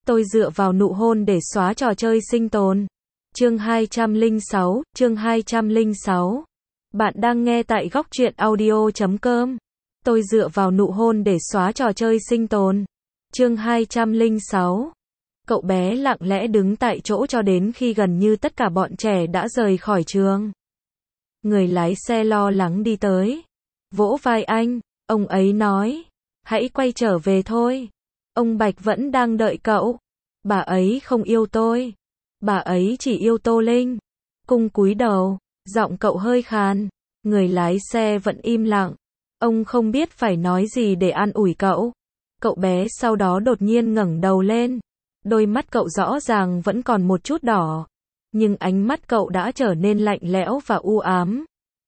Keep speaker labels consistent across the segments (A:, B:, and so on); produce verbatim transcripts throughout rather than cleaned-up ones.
A: Tôi dựa vào nụ hôn để xóa trò chơi sinh tồn. Chương hai trăm lẻ sáu, chương hai trăm lẻ sáu. Bạn đang nghe tại góc truyện audio chấm com. Tôi dựa vào nụ hôn để xóa trò chơi sinh tồn. Chương hai trăm lẻ sáu. Cậu bé lặng lẽ đứng tại chỗ cho đến khi gần như tất cả bọn trẻ đã rời khỏi trường. Người lái xe lo lắng đi tới, vỗ vai anh, ông ấy nói, hãy quay trở về thôi. Ông Bạch vẫn đang đợi cậu. Bà ấy không yêu tôi. Bà ấy chỉ yêu Tô Linh. Cung cúi đầu, giọng cậu hơi khàn. Người lái xe vẫn im lặng. Ông không biết phải nói gì để an ủi cậu. Cậu bé sau đó đột nhiên ngẩng đầu lên. Đôi mắt cậu rõ ràng vẫn còn một chút đỏ. Nhưng ánh mắt cậu đã trở nên lạnh lẽo và u ám.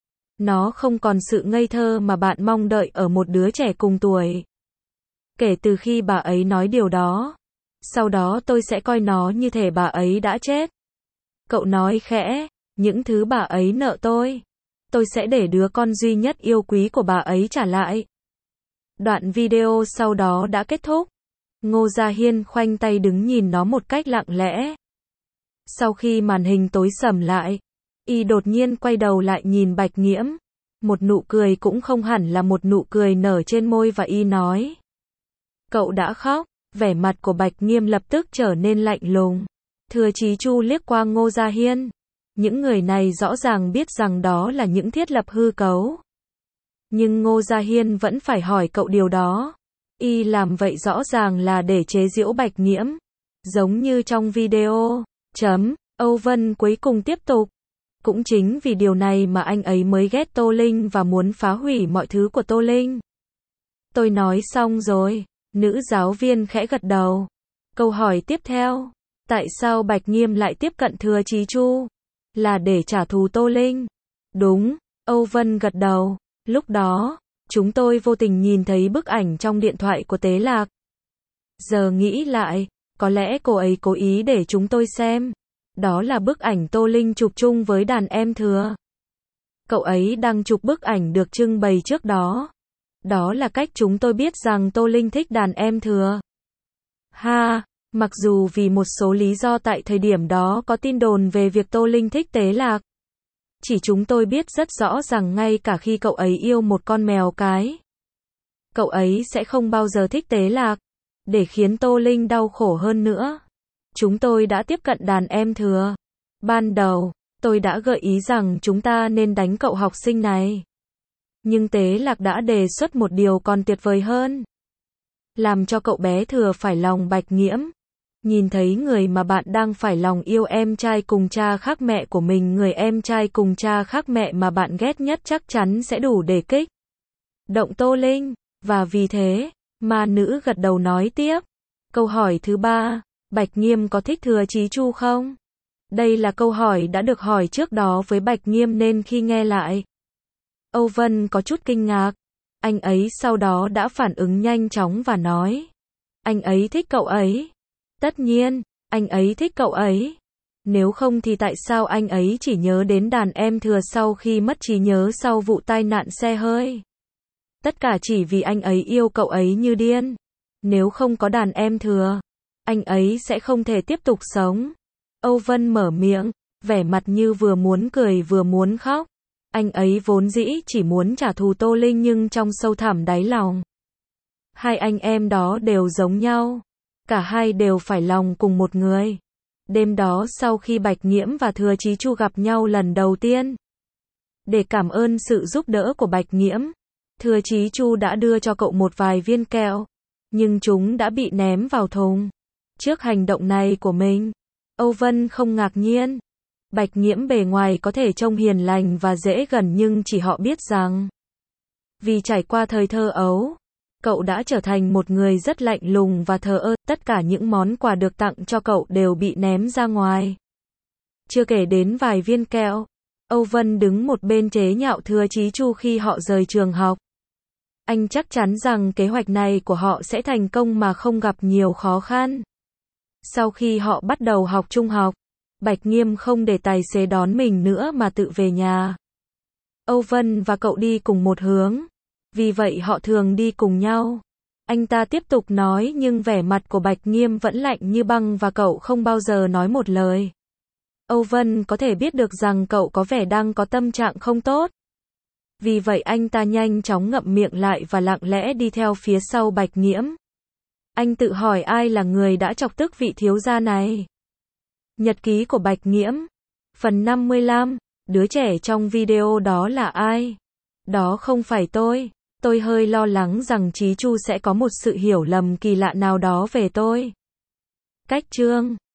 A: Nó không còn sự ngây thơ mà bạn mong đợi ở một đứa trẻ cùng tuổi. Kể từ khi bà ấy nói điều đó, sau đó tôi sẽ coi nó như thể bà ấy đã chết. Cậu nói khẽ, những thứ bà ấy nợ tôi, tôi sẽ để đứa con duy nhất yêu quý của bà ấy trả lại. Đoạn video sau đó đã kết thúc. Ngô Gia Hiên khoanh tay đứng nhìn nó một cách lặng lẽ. Sau khi màn hình tối sầm lại, y đột nhiên quay đầu lại nhìn Bạch Nghiễm. Một nụ cười cũng không hẳn là một nụ cười nở trên môi và y nói, cậu đã khóc. Vẻ mặt của Bạch Nghiễm lập tức trở nên lạnh lùng. Thừa Chí Chu liếc qua Ngô Gia Hiên. Những người này rõ ràng biết rằng đó là những thiết lập hư cấu. Nhưng Ngô Gia Hiên vẫn phải hỏi cậu điều đó. Y làm vậy rõ ràng là để chế giễu Bạch Nghiễm. Giống như trong video. Chấm. Âu Vân cuối cùng tiếp tục. Cũng chính vì điều này mà anh ấy mới ghét Tô Linh và muốn phá hủy mọi thứ của Tô Linh. Tôi nói xong rồi. Nữ giáo viên khẽ gật đầu. Câu hỏi tiếp theo. Tại sao Bạch Nghiễm lại tiếp cận Thừa Chí Chu? Là để trả thù Tô Linh. Đúng. Âu Vân gật đầu. Lúc đó, chúng tôi vô tình nhìn thấy bức ảnh trong điện thoại của Tế Lạc. Giờ nghĩ lại, có lẽ cô ấy cố ý để chúng tôi xem. Đó là bức ảnh Tô Linh chụp chung với đàn em Thừa. Cậu ấy đang chụp bức ảnh được trưng bày trước đó. Đó là cách chúng tôi biết rằng Tô Linh thích đàn em Thừa. Ha, mặc dù vì một số lý do tại thời điểm đó có tin đồn về việc Tô Linh thích Tế Lạc. Chỉ chúng tôi biết rất rõ rằng ngay cả khi cậu ấy yêu một con mèo cái, cậu ấy sẽ không bao giờ thích Tế Lạc. Để khiến Tô Linh đau khổ hơn nữa, chúng tôi đã tiếp cận đàn em Thừa. Ban đầu, tôi đã gợi ý rằng chúng ta nên đánh cậu học sinh này. Nhưng Tế Lạc đã đề xuất một điều còn tuyệt vời hơn. Làm cho cậu bé Thừa phải lòng Bạch Nghiễm. Nhìn thấy người mà bạn đang phải lòng yêu em trai cùng cha khác mẹ của mình, người em trai cùng cha khác mẹ mà bạn ghét nhất chắc chắn sẽ đủ để kích động Tô Linh. Và vì thế, ma nữ gật đầu nói tiếp. Câu hỏi thứ ba, Bạch Nghiễm có thích Thừa Chí Chu không? Đây là câu hỏi đã được hỏi trước đó với Bạch Nghiễm nên khi nghe lại, Âu Vân có chút kinh ngạc. Anh ấy sau đó đã phản ứng nhanh chóng và nói, anh ấy thích cậu ấy. Tất nhiên, anh ấy thích cậu ấy. Nếu không thì tại sao anh ấy chỉ nhớ đến đàn em Thừa sau khi mất trí nhớ sau vụ tai nạn xe hơi? Tất cả chỉ vì anh ấy yêu cậu ấy như điên. Nếu không có đàn em Thừa, anh ấy sẽ không thể tiếp tục sống. Âu Vân mở miệng, vẻ mặt như vừa muốn cười vừa muốn khóc. Anh ấy vốn dĩ chỉ muốn trả thù Tô Linh nhưng trong sâu thẳm đáy lòng, hai anh em đó đều giống nhau. Cả hai đều phải lòng cùng một người. Đêm đó sau khi Bạch Nghiễm và Thừa Chí Chu gặp nhau lần đầu tiên, để cảm ơn sự giúp đỡ của Bạch Nghiễm, Thừa Chí Chu đã đưa cho cậu một vài viên kẹo. Nhưng chúng đã bị ném vào thùng. Trước hành động này của mình, Âu Vân không ngạc nhiên. Bạch Nghiễm bề ngoài có thể trông hiền lành và dễ gần nhưng chỉ họ biết rằng, vì trải qua thời thơ ấu, cậu đã trở thành một người rất lạnh lùng và thờ ơ. Tất cả những món quà được tặng cho cậu đều bị ném ra ngoài. Chưa kể đến vài viên kẹo. Âu Vân đứng một bên chế nhạo Thừa Chí Chu khi họ rời trường học. Anh chắc chắn rằng kế hoạch này của họ sẽ thành công mà không gặp nhiều khó khăn. Sau khi họ bắt đầu học trung học, Bạch Nghiễm không để tài xế đón mình nữa mà tự về nhà. Âu Vân và cậu đi cùng một hướng. Vì vậy họ thường đi cùng nhau. Anh ta tiếp tục nói nhưng vẻ mặt của Bạch Nghiêm vẫn lạnh như băng và cậu không bao giờ nói một lời. Âu Vân có thể biết được rằng cậu có vẻ đang có tâm trạng không tốt. Vì vậy anh ta nhanh chóng ngậm miệng lại và lặng lẽ đi theo phía sau Bạch Nghiễm. Anh tự hỏi ai là người đã chọc tức vị thiếu gia này. Nhật ký của Bạch Nghiễm. Phần năm mươi lăm. Đứa trẻ trong video đó là ai? Đó không phải tôi. Tôi hơi lo lắng rằng Chí Chu sẽ có một sự hiểu lầm kỳ lạ nào đó về tôi. Cách chương